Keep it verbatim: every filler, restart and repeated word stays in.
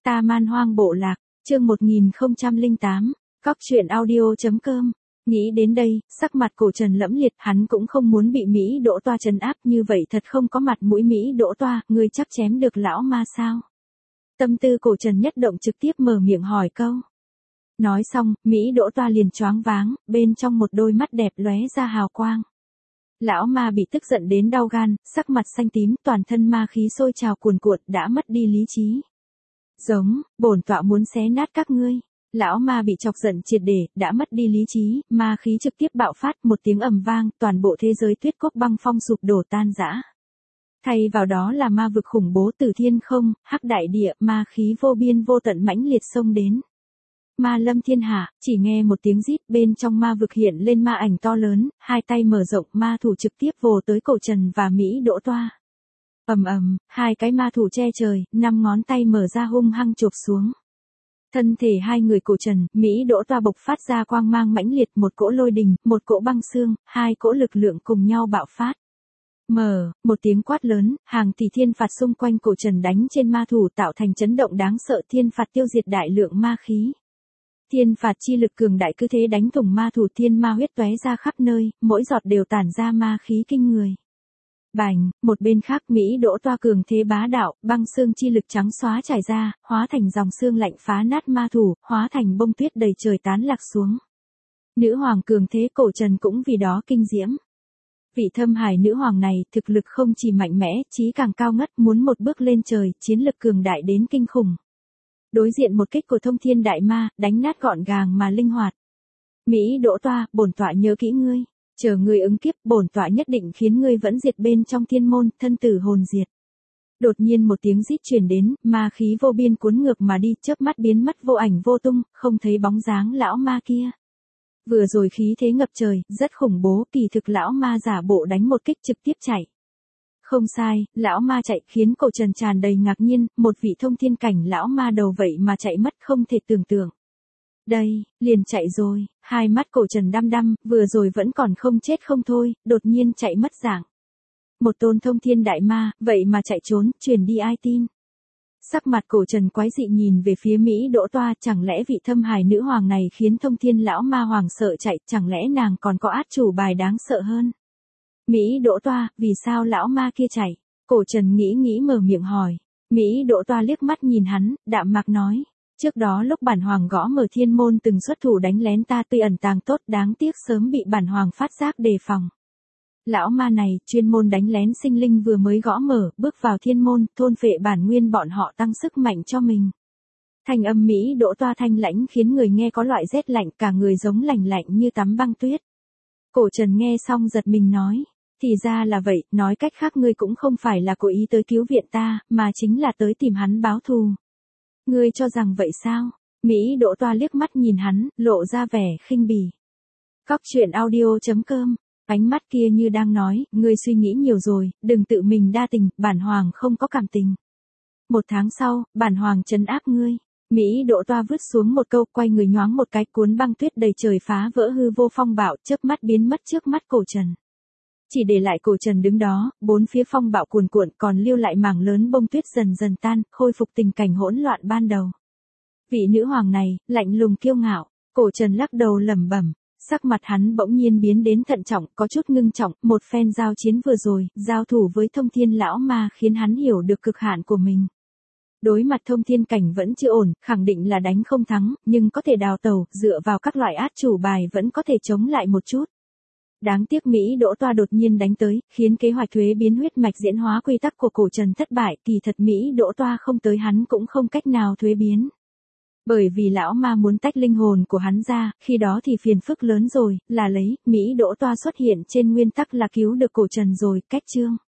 Ta Man Hoang Bộ Lạc, chương một nghìn không trăm lẻ tám, cóc truyện audio.com. Nghĩ đến đây, sắc mặt Cổ Trần lẫm liệt, hắn cũng không muốn bị Mỹ Đỗ Toa trấn áp như vậy, thật không có mặt mũi. Mỹ Đỗ Toa, ngươi chắc chém được lão ma sao? Tâm tư Cổ Trần nhất động, trực tiếp mở miệng hỏi câu. Nói xong, Mỹ Đỗ Toa liền choáng váng, bên trong một đôi mắt đẹp lóe ra hào quang. Lão ma bị tức giận đến đau gan, sắc mặt xanh tím, toàn thân ma khí sôi trào cuồn cuộn, đã mất đi lý trí. Giống, bổn tọa muốn xé nát các ngươi. Lão ma bị chọc giận triệt để, đã mất đi lý trí, ma khí trực tiếp bạo phát, một tiếng ầm vang, toàn bộ thế giới tuyết cốc băng phong sụp đổ tan rã. Thay vào đó là ma vực khủng bố từ thiên không, hắc đại địa, ma khí vô biên vô tận mãnh liệt xông đến. Ma lâm thiên hạ, chỉ nghe một tiếng rít, bên trong ma vực hiện lên ma ảnh to lớn, hai tay mở rộng, ma thủ trực tiếp vồ tới Cổ Trần và Mỹ Đỗ Toa. Ầm ầm, hai cái ma thủ che trời, năm ngón tay mở ra hung hăng chộp xuống. Thân thể hai người Cổ Trần, Mỹ Đỗ Toa bộc phát ra quang mang mãnh liệt, một cỗ lôi đình, một cỗ băng xương, hai cỗ lực lượng cùng nhau bạo phát. Mở, một tiếng quát lớn, hàng tỷ thiên phạt xung quanh Cổ Trần đánh trên ma thủ, tạo thành chấn động đáng sợ, thiên phạt tiêu diệt đại lượng ma khí. Thiên phạt chi lực cường đại cứ thế đánh thủng ma thủ, thiên ma huyết tóe ra khắp nơi, mỗi giọt đều tản ra ma khí kinh người. Bành, một bên khác Mỹ Đỗ Toa cường thế bá đạo, băng xương chi lực trắng xóa trải ra, hóa thành dòng xương lạnh phá nát ma thủ, hóa thành bông tuyết đầy trời tán lạc xuống. Nữ hoàng cường thế Cổ Trần cũng vì đó kinh diễm. Vị thâm hải nữ hoàng này, thực lực không chỉ mạnh mẽ, chí càng cao ngất, muốn một bước lên trời, chiến lực cường đại đến kinh khủng. Đối diện một kích của thông thiên đại ma, đánh nát gọn gàng mà linh hoạt. Mỹ Đỗ Toa, bổn tọa nhớ kỹ ngươi. Chờ ngươi ứng kiếp, bổn tọa nhất định khiến ngươi vẫn diệt bên trong thiên môn, thân tử hồn diệt. Đột nhiên một tiếng rít truyền đến, ma khí vô biên cuốn ngược mà đi, chớp mắt biến mất vô ảnh vô tung, không thấy bóng dáng lão ma kia. Vừa rồi khí thế ngập trời, rất khủng bố, kỳ thực lão ma giả bộ đánh một kích trực tiếp chạy. Không sai, lão ma chạy khiến Cổ Trần tràn đầy ngạc nhiên, một vị thông thiên cảnh lão ma đầu vậy mà chạy mất, không thể tưởng tượng. Đây, liền chạy rồi, hai mắt Cổ Trần đăm đăm, vừa rồi vẫn còn không chết không thôi, đột nhiên chạy mất dạng. Một tôn thông thiên đại ma, vậy mà chạy trốn, truyền đi ai tin. Sắc mặt Cổ Trần quái dị nhìn về phía Mỹ Đỗ Toa, chẳng lẽ vị thâm hài nữ hoàng này khiến thông thiên lão ma hoàng sợ chạy, chẳng lẽ nàng còn có át chủ bài đáng sợ hơn. Mỹ Đỗ Toa, vì sao lão ma kia chạy? Cổ Trần nghĩ nghĩ mở miệng hỏi. Mỹ Đỗ Toa liếc mắt nhìn hắn, đạm mạc nói. Trước đó lúc bản hoàng gõ mở thiên môn từng xuất thủ đánh lén ta, tuy ẩn tàng tốt, đáng tiếc sớm bị bản hoàng phát giác đề phòng. Lão ma này, chuyên môn đánh lén sinh linh vừa mới gõ mở, bước vào thiên môn, thôn phệ bản nguyên bọn họ tăng sức mạnh cho mình. Thanh âm Mỹ Đỗ Toa thanh lãnh khiến người nghe có loại rét lạnh, cả người giống lạnh lạnh như tắm băng tuyết. Cổ Trần nghe xong giật mình nói. Thì ra là vậy, nói cách khác ngươi cũng không phải là cố ý tới cứu viện ta, mà chính là tới tìm hắn báo thù. Ngươi cho rằng vậy sao? Mỹ Đỗ Toa liếc mắt nhìn hắn, lộ ra vẻ khinh bỉ. Cóc truyện audio.com, ánh mắt kia như đang nói, ngươi suy nghĩ nhiều rồi, đừng tự mình đa tình, bản hoàng không có cảm tình. Một tháng sau, bản hoàng trấn áp ngươi. Mỹ Đỗ Toa vứt xuống một câu, quay người nhoáng một cái, cuốn băng tuyết đầy trời phá vỡ hư vô phong bạo, chớp mắt biến mất trước mắt Cổ Trần. Chỉ để lại Cổ Trần đứng đó, bốn phía phong bạo cuồn cuộn, còn lưu lại mảng lớn bông tuyết dần dần tan, khôi phục tình cảnh hỗn loạn ban đầu. Vị nữ hoàng này, lạnh lùng kiêu ngạo, Cổ Trần lắc đầu lẩm bẩm, sắc mặt hắn bỗng nhiên biến đến thận trọng, có chút ngưng trọng, một phen giao chiến vừa rồi, giao thủ với thông thiên lão ma khiến hắn hiểu được cực hạn của mình. Đối mặt thông thiên cảnh vẫn chưa ổn, khẳng định là đánh không thắng, nhưng có thể đào tẩu, dựa vào các loại át chủ bài vẫn có thể chống lại một chút. Đáng tiếc Mỹ Đỗ Toa đột nhiên đánh tới, khiến kế hoạch thuế biến huyết mạch diễn hóa quy tắc của Cổ Trần thất bại, kỳ thật Mỹ Đỗ Toa không tới hắn cũng không cách nào thuế biến. Bởi vì lão ma muốn tách linh hồn của hắn ra, khi đó thì phiền phức lớn rồi, là lấy, Mỹ Đỗ Toa xuất hiện trên nguyên tắc là cứu được Cổ Trần rồi, cách chương.